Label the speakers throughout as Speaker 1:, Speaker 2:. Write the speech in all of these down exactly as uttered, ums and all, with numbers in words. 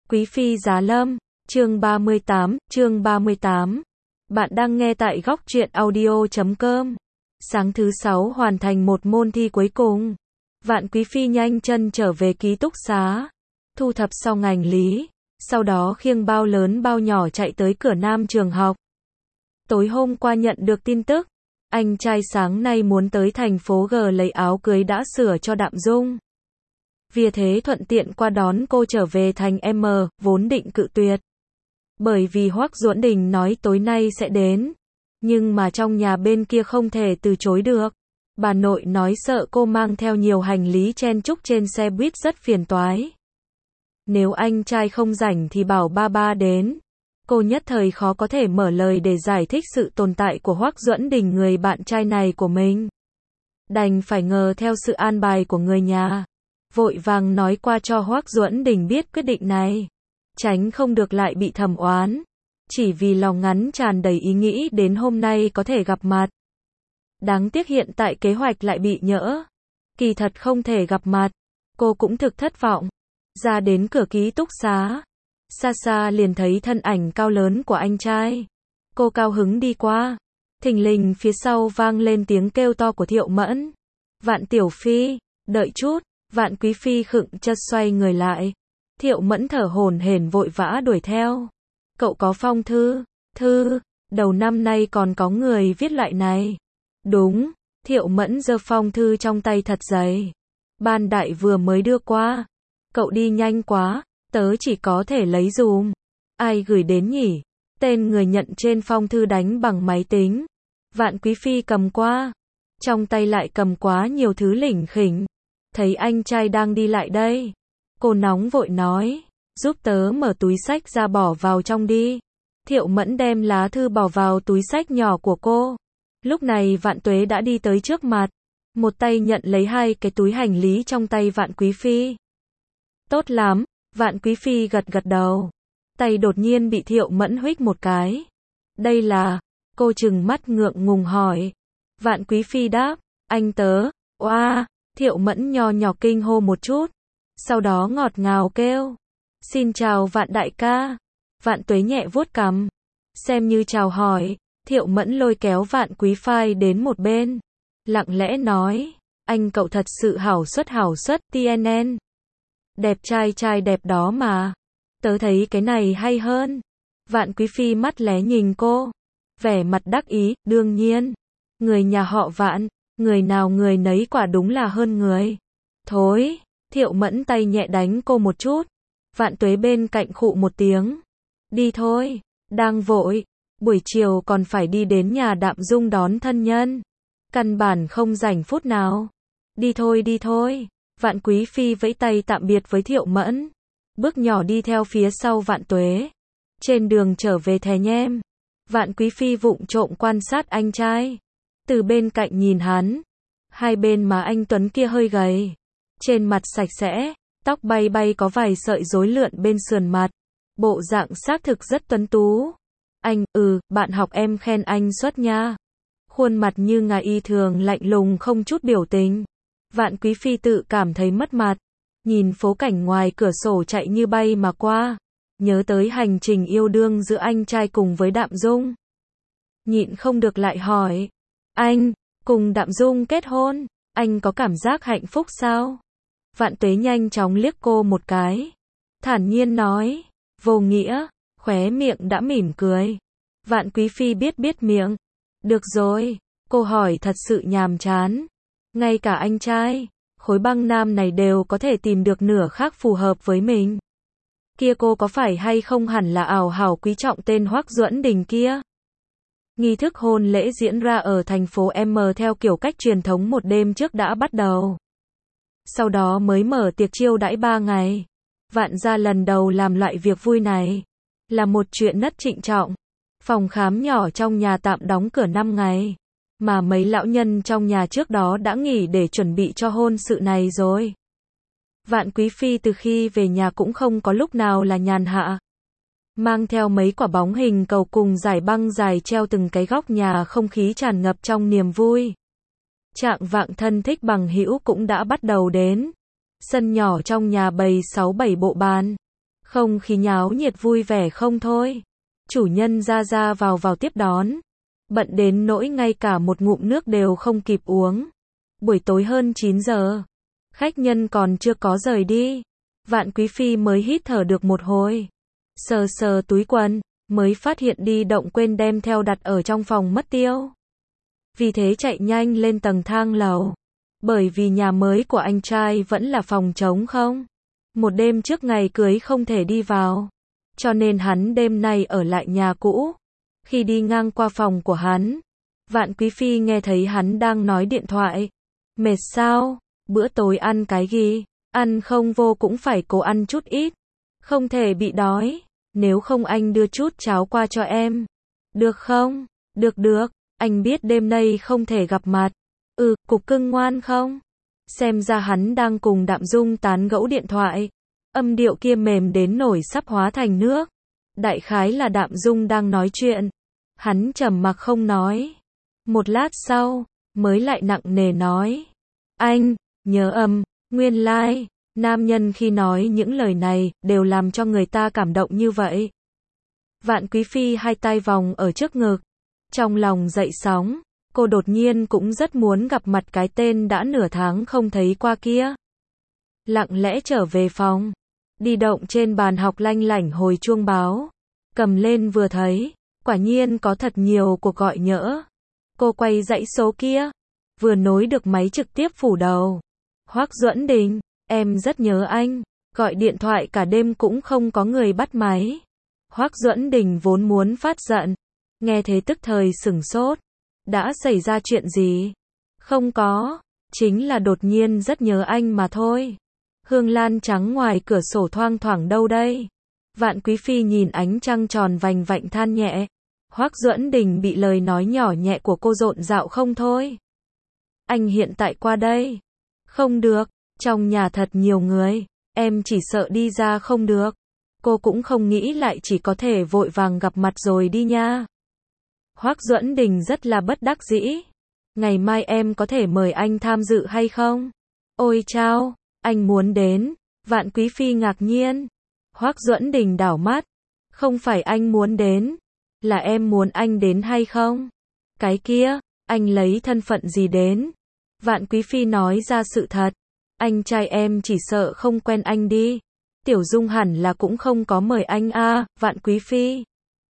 Speaker 1: Quý phi giá lâm, chương ba mươi tám, chương ba mươi tám. Bạn đang nghe tại góc truyện audio chấm com. Sáng thứ sáu hoàn thành một môn thi cuối cùng. Vạn quý phi nhanh chân trở về ký túc xá, thu thập xong hành lý, sau đó khiêng bao lớn bao nhỏ chạy tới cửa nam trường học. Tối hôm qua nhận được tin tức, anh trai sáng nay muốn tới thành phố G lấy áo cưới đã sửa cho Đạm Dung. Vì thế thuận tiện qua đón cô trở về thành M, vốn định cự tuyệt. Bởi vì Hoắc Duẫn Đình nói tối nay sẽ đến. Nhưng mà trong nhà bên kia không thể từ chối được. Bà nội nói sợ cô mang theo nhiều hành lý chen chúc trên xe buýt rất phiền toái. Nếu anh trai không rảnh thì bảo ba ba đến. Cô nhất thời khó có thể mở lời để giải thích sự tồn tại của Hoắc Duẫn Đình, người bạn trai này của mình. Đành phải ngờ theo sự an bài của người nhà. Vội vàng nói qua cho Hoắc Duẫn Đình biết quyết định này. Tránh không được lại bị thầm oán. Chỉ vì lòng ngắn tràn đầy ý nghĩ đến hôm nay có thể gặp mặt. Đáng tiếc hiện tại kế hoạch lại bị nhỡ. Kỳ thật không thể gặp mặt. Cô cũng thực thất vọng. Ra đến cửa ký túc xá. Xa xa liền thấy thân ảnh cao lớn của anh trai. Cô cao hứng đi qua. Thình lình phía sau vang lên tiếng kêu to của Thiệu Mẫn. Vạn tiểu phi, đợi chút. Vạn quý phi khựng chợt xoay người lại. Thiệu Mẫn thở hổn hển vội vã đuổi theo. Cậu có phong thư? Thư? Đầu năm nay còn có người viết loại này. Đúng. Thiệu Mẫn giơ phong thư trong tay thật dày. Ban đại vừa mới đưa qua. Cậu đi nhanh quá, tớ chỉ có thể lấy dùm. Ai gửi đến nhỉ? Tên người nhận trên phong thư đánh bằng máy tính. Vạn quý phi cầm qua. Trong tay lại cầm quá nhiều thứ lỉnh khỉnh. Thấy anh trai đang đi lại đây. Cô nóng vội nói, giúp tớ mở túi xách ra bỏ vào trong đi. Thiệu Mẫn đem lá thư bỏ vào túi xách nhỏ của cô. Lúc này Vạn Tuế đã đi tới trước mặt. Một tay nhận lấy hai cái túi hành lý trong tay Vạn quý phi. Tốt lắm, Vạn quý phi gật gật đầu. Tay đột nhiên bị Thiệu Mẫn huých một cái. Đây là, cô trừng mắt ngượng ngùng hỏi. Vạn quý phi đáp, anh tớ, oa. Thiệu Mẫn nho nhỏ kinh hô một chút. Sau đó ngọt ngào kêu. Xin chào Vạn đại ca. Vạn Tuế nhẹ vuốt cằm. Xem như chào hỏi. Thiệu Mẫn lôi kéo Vạn quý phi đến một bên. Lặng lẽ nói. Anh cậu thật sự hảo xuất hảo xuất tê en en. Đẹp trai trai đẹp đó mà. Tớ thấy cái này hay hơn. Vạn quý phi mắt lé nhìn cô. Vẻ mặt đắc ý, đương nhiên. Người nhà họ Vạn. Người nào người nấy quả đúng là hơn người. Thối. Thiệu Mẫn tay nhẹ đánh cô một chút. Vạn Tuế bên cạnh khụ một tiếng. Đi thôi. Đang vội. Buổi chiều còn phải đi đến nhà Đạm Dung đón thân nhân. Căn bản không rảnh phút nào. Đi thôi đi thôi. Vạn quý phi vẫy tay tạm biệt với Thiệu Mẫn. Bước nhỏ đi theo phía sau Vạn Tuế. Trên đường trở về Thè Nhem. Vạn quý phi vụng trộm quan sát anh trai. Từ bên cạnh nhìn hắn. Hai bên má anh tuấn kia hơi gầy. Trên mặt sạch sẽ. Tóc bay bay có vài sợi rối lượn bên sườn mặt. Bộ dạng xác thực rất tuấn tú. Anh, ừ, bạn học em khen anh xuất nha. Khuôn mặt như ngà y thường lạnh lùng không chút biểu tình. Vạn quý phi tự cảm thấy mất mặt. Nhìn phố cảnh ngoài cửa sổ chạy như bay mà qua. Nhớ tới hành trình yêu đương giữa anh trai cùng với Đạm Dung. Nhịn không được lại hỏi. Anh, cùng Đạm Dung kết hôn, anh có cảm giác hạnh phúc sao? Vạn Tuế nhanh chóng liếc cô một cái. Thản nhiên nói. Vô nghĩa, khóe miệng đã mỉm cười. Vạn quý phi biết biết miệng. Được rồi, cô hỏi thật sự nhàm chán. Ngay cả anh trai, khối băng nam này đều có thể tìm được nửa khác phù hợp với mình. Kia cô có phải hay không hẳn là ảo hảo quý trọng tên Hoắc Duẫn Đình kia. Nghi thức hôn lễ diễn ra ở thành phố M theo kiểu cách truyền thống một đêm trước đã bắt đầu. Sau đó mới mở tiệc chiêu đãi ba ngày. Vạn gia lần đầu làm loại việc vui này. Là một chuyện rất trịnh trọng. Phòng khám nhỏ trong nhà tạm đóng cửa năm ngày. Mà mấy lão nhân trong nhà trước đó đã nghỉ để chuẩn bị cho hôn sự này rồi. Vạn quý phi từ khi về nhà cũng không có lúc nào là nhàn hạ. Mang theo mấy quả bóng hình cầu cùng giải băng dài treo từng cái góc nhà, không khí tràn ngập trong niềm vui. Trạng vạng thân thích bằng hữu cũng đã bắt đầu đến. Sân nhỏ trong nhà bày sáu bảy bộ bàn. Không khí nháo nhiệt vui vẻ không thôi. Chủ nhân ra ra vào vào tiếp đón. Bận đến nỗi ngay cả một ngụm nước đều không kịp uống. Buổi tối hơn chín giờ. Khách nhân còn chưa có rời đi. Vạn Quý Phi mới hít thở được một hồi. Sờ sờ túi quần, mới phát hiện đi động quên đem theo đặt ở trong phòng mất tiêu. Vì thế chạy nhanh lên tầng thang lầu. Bởi vì nhà mới của anh trai vẫn là phòng trống không. Một đêm trước ngày cưới không thể đi vào. Cho nên hắn đêm nay ở lại nhà cũ. Khi đi ngang qua phòng của hắn, Vạn Quý Phi nghe thấy hắn đang nói điện thoại. Mệt sao? Bữa tối ăn cái gì? Ăn không vô cũng phải cố ăn chút ít. Không thể bị đói. Nếu không anh đưa chút cháo qua cho em. Được không? Được được. Anh biết đêm nay không thể gặp mặt. Ừ, cục cưng ngoan không? Xem ra hắn đang cùng Đạm Dung tán gẫu điện thoại. Âm điệu kia mềm đến nổi sắp hóa thành nước. Đại khái là Đạm Dung đang nói chuyện. Hắn trầm mặc không nói. Một lát sau, mới lại nặng nề nói. Anh, nhớ âm, nguyên lai, like, nam nhân khi nói những lời này, đều làm cho người ta cảm động như vậy. Vạn Quý Phi hai tay vòng ở trước ngực. Trong lòng dậy sóng, cô đột nhiên cũng rất muốn gặp mặt cái tên đã nửa tháng không thấy qua kia. Lặng lẽ trở về phòng. Đi động trên bàn học lanh lảnh hồi chuông báo. Cầm lên vừa thấy, quả nhiên có thật nhiều cuộc gọi nhỡ. Cô quay dãy số kia, vừa nối được máy trực tiếp phủ đầu. Hoắc Duẫn Đình, em rất nhớ anh, gọi điện thoại cả đêm cũng không có người bắt máy. Hoắc Duẫn Đình vốn muốn phát giận, nghe thế tức thời sửng sốt. Đã xảy ra chuyện gì? Không có, chính là đột nhiên rất nhớ anh mà thôi. Hương lan trắng ngoài cửa sổ thoang thoảng đâu đây? Vạn Quý Phi nhìn ánh trăng tròn vành vạnh than nhẹ. Hoắc Duẫn Đình bị lời nói nhỏ nhẹ của cô rộn rạo không thôi. Anh hiện tại qua đây. Không được, trong nhà thật nhiều người, em chỉ sợ đi ra không được. Cô cũng không nghĩ lại chỉ có thể vội vàng gặp mặt rồi đi nha. Hoắc Duẫn Đình rất là bất đắc dĩ. Ngày mai em có thể mời anh tham dự hay không? Ôi chao, anh muốn đến. Vạn Quý Phi ngạc nhiên. Hoắc Duẫn Đình đảo mắt. Không phải anh muốn đến, là em muốn anh đến hay không? Cái kia, anh lấy thân phận gì đến? Vạn Quý Phi nói ra sự thật. Anh trai em chỉ sợ không quen anh đi. Tiểu Dung hẳn là cũng không có mời anh a, à, Vạn Quý Phi.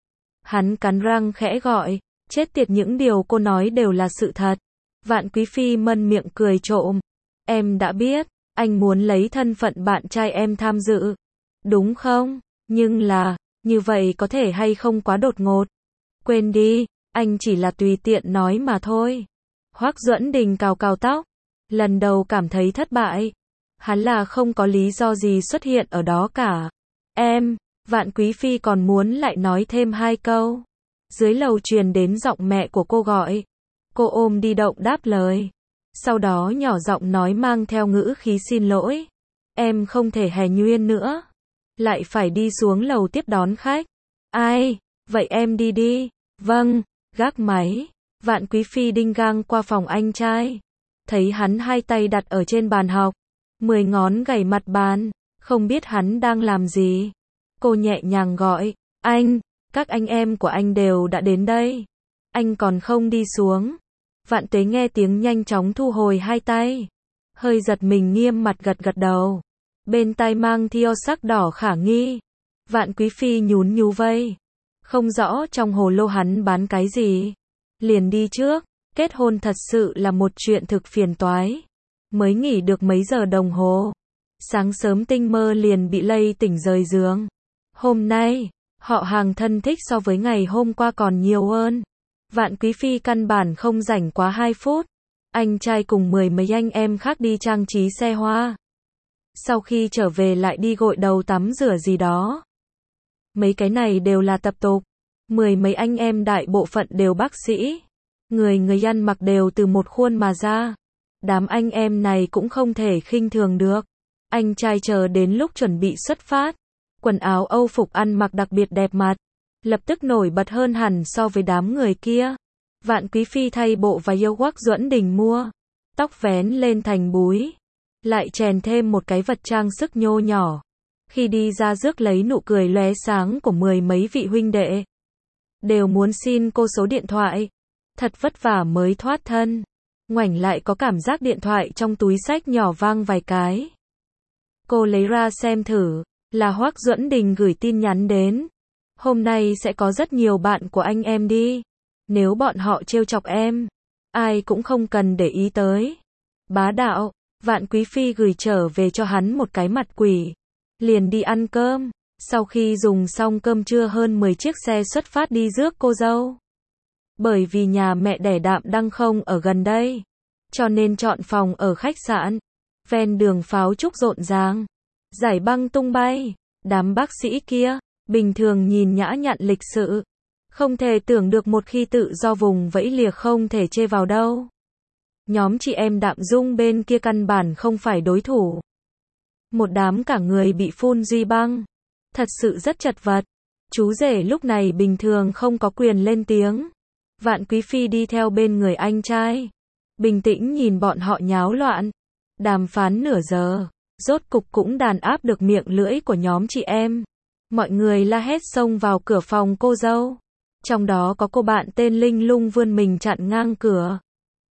Speaker 1: Hắn cắn răng khẽ gọi, chết tiệt, những điều cô nói đều là sự thật. Vạn Quý Phi mân miệng cười trộm. Em đã biết, anh muốn lấy thân phận bạn trai em tham dự. Đúng không? Nhưng là, như vậy có thể hay không quá đột ngột? Quên đi, anh chỉ là tùy tiện nói mà thôi. Hoắc Duẫn Đình cào cào tóc. Lần đầu cảm thấy thất bại. Hắn là không có lý do gì xuất hiện ở đó cả. Em, Vạn Quý Phi còn muốn lại nói thêm hai câu. Dưới lầu truyền đến giọng mẹ của cô gọi. Cô ôm đi động đáp lời. Sau đó nhỏ giọng nói mang theo ngữ khí xin lỗi. Em không thể hè nhuyễn nữa. Lại phải đi xuống lầu tiếp đón khách. Ai, vậy em đi đi. Vâng, gác máy. Vạn Quý Phi đinh gang qua phòng anh trai. Thấy hắn hai tay đặt ở trên bàn học. Mười ngón gảy mặt bàn. Không biết hắn đang làm gì. Cô nhẹ nhàng gọi. Anh, các anh em của anh đều đã đến đây. Anh còn không đi xuống. Vạn Tuế nghe tiếng nhanh chóng thu hồi hai tay. Hơi giật mình nghiêm mặt gật gật đầu. Bên tai mang theo sắc đỏ khả nghi. Vạn Quý Phi nhún nhú vây. Không rõ trong hồ lô hắn bán cái gì. Liền đi trước. Kết hôn thật sự là một chuyện thực phiền toái. Mới nghỉ được mấy giờ đồng hồ. Sáng sớm tinh mơ liền bị lay tỉnh rời giường. Hôm nay, họ hàng thân thích so với ngày hôm qua còn nhiều hơn. Vạn Quý Phi căn bản không rảnh quá hai phút. Anh trai cùng mười mấy anh em khác đi trang trí xe hoa. Sau khi trở về lại đi gội đầu tắm rửa gì đó. Mấy cái này đều là tập tục. Mười mấy anh em đại bộ phận đều bác sĩ. Người người ăn mặc đều từ một khuôn mà ra. Đám anh em này cũng không thể khinh thường được. Anh trai chờ đến lúc chuẩn bị xuất phát. Quần áo Âu phục ăn mặc đặc biệt đẹp mặt. Lập tức nổi bật hơn hẳn so với đám người kia. Vạn Quý Phi thay bộ và yêu Hoắc Duẫn Đình mua. Tóc vén lên thành búi. Lại chèn thêm một cái vật trang sức nhô nhỏ. Khi đi ra rước lấy nụ cười lóe sáng của mười mấy vị huynh đệ. Đều muốn xin cô số điện thoại. Thật vất vả mới thoát thân. Ngoảnh lại có cảm giác điện thoại trong túi xách nhỏ vang vài cái. Cô lấy ra xem thử, là Hoắc Duẫn Đình gửi tin nhắn đến. Hôm nay sẽ có rất nhiều bạn của anh em đi. Nếu bọn họ trêu chọc em, ai cũng không cần để ý tới. Bá đạo, Vạn Quý Phi gửi trở về cho hắn một cái mặt quỷ. Liền đi ăn cơm. Sau khi dùng xong cơm trưa hơn mười chiếc xe xuất phát đi rước cô dâu. Bởi vì nhà mẹ đẻ Đạm Đăng không ở gần đây, cho nên chọn phòng ở khách sạn. Ven đường pháo trúc rộn ràng, giải băng tung bay. Đám bác sĩ kia, bình thường nhìn nhã nhặn lịch sự. Không thể tưởng được một khi tự do vùng vẫy lìa không thể chê vào đâu. Nhóm chị em Đạm Dung bên kia căn bản không phải đối thủ. Một đám cả người bị phun duy băng. Thật sự rất chật vật. Chú rể lúc này bình thường không có quyền lên tiếng. Vạn Quý Phi đi theo bên người anh trai. Bình tĩnh nhìn bọn họ nháo loạn. Đàm phán nửa giờ. Rốt cục cũng đàn áp được miệng lưỡi của nhóm chị em. Mọi người la hét xông vào cửa phòng cô dâu. Trong đó có cô bạn tên Linh Lung vươn mình chặn ngang cửa.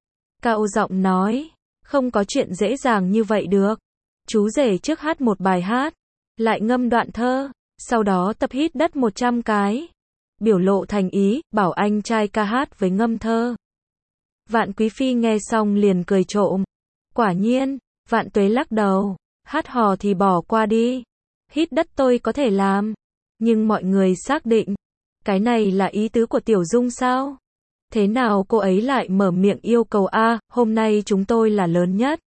Speaker 1: Cao giọng nói. Không có chuyện dễ dàng như vậy được. Chú rể trước hát một bài hát. Lại ngâm đoạn thơ. Sau đó tập hít đất một trăm cái. Biểu lộ thành ý, bảo anh trai ca hát với ngâm thơ. Vạn Quý Phi nghe xong liền cười trộm. Quả nhiên, Vạn Tuế lắc đầu. Hát hò thì bỏ qua đi. Hít đất tôi có thể làm. Nhưng mọi người xác định. Cái này là ý tứ của Tiểu Dung sao? Thế nào cô ấy lại mở miệng yêu cầu a, hôm nay chúng tôi là lớn nhất.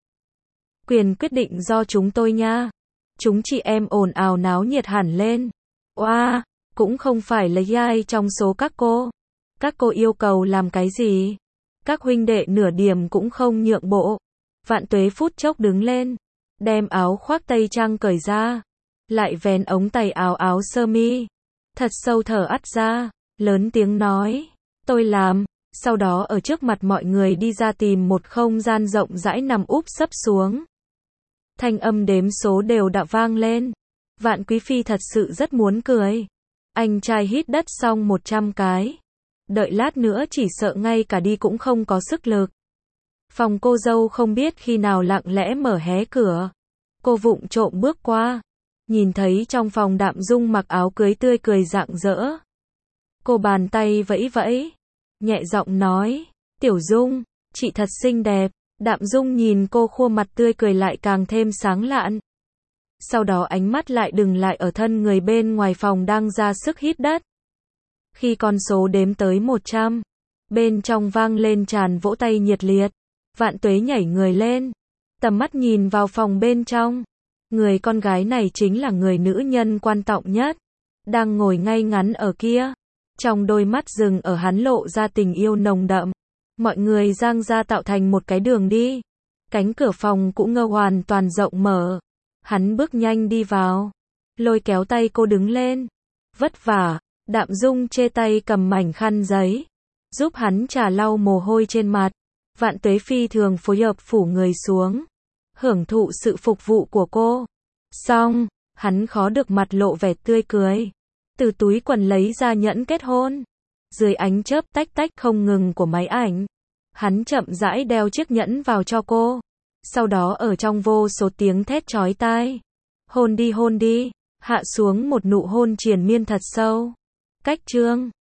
Speaker 1: Quyền quyết định do chúng tôi nha. Chúng chị em ồn ào náo nhiệt hẳn lên. Oa, cũng không phải là ai trong số các cô. Các cô yêu cầu làm cái gì? Các huynh đệ nửa điểm cũng không nhượng bộ. Vạn Tuế phút chốc đứng lên. Đem áo khoác tây trang cởi ra. Lại vén ống tay áo áo sơ mi. Thật sâu thở ắt ra. Lớn tiếng nói. Tôi làm. Sau đó ở trước mặt mọi người đi ra tìm một không gian rộng rãi nằm úp sấp xuống. Thanh âm đếm số đều đã vang lên. Vạn Quý Phi thật sự rất muốn cười. Anh trai hít đất xong một trăm cái. Đợi lát nữa chỉ sợ ngay cả đi cũng không có sức lực. Phòng cô dâu không biết khi nào lặng lẽ mở hé cửa. Cô vụng trộm bước qua. Nhìn thấy trong phòng Đạm Dung mặc áo cưới tươi cười rạng rỡ. Cô bàn tay vẫy vẫy. Nhẹ giọng nói. Tiểu Dung, chị thật xinh đẹp. Đạm Dung nhìn cô khuôn mặt tươi cười lại càng thêm sáng lạn. Sau đó ánh mắt lại dừng lại ở thân người bên ngoài phòng đang ra sức hít đất. Khi con số đếm tới một trăm, bên trong vang lên tràn vỗ tay nhiệt liệt. Vạn Tuế nhảy người lên, tầm mắt nhìn vào phòng bên trong. Người con gái này chính là người nữ nhân quan trọng nhất, đang ngồi ngay ngắn ở kia. Trong đôi mắt rừng ở hắn lộ ra tình yêu nồng đậm. Mọi người giang ra tạo thành một cái đường đi. Cánh cửa phòng cũng ngơ hoàn toàn rộng mở. Hắn bước nhanh đi vào. Lôi kéo tay cô đứng lên. Vất vả, Đạm Dung chê tay cầm mảnh khăn giấy. Giúp hắn trà lau mồ hôi trên mặt. Vạn Tuế phi thường phối hợp phủ người xuống. Hưởng thụ sự phục vụ của cô. Xong, hắn khó được mặt lộ vẻ tươi cười. Từ túi quần lấy ra nhẫn kết hôn. Dưới ánh chớp tách tách không ngừng của máy ảnh. Hắn chậm rãi đeo chiếc nhẫn vào cho cô. Sau đó ở trong vô số tiếng thét chói tai. Hôn đi hôn đi. Hạ xuống một nụ hôn triền miên thật sâu. Cách chương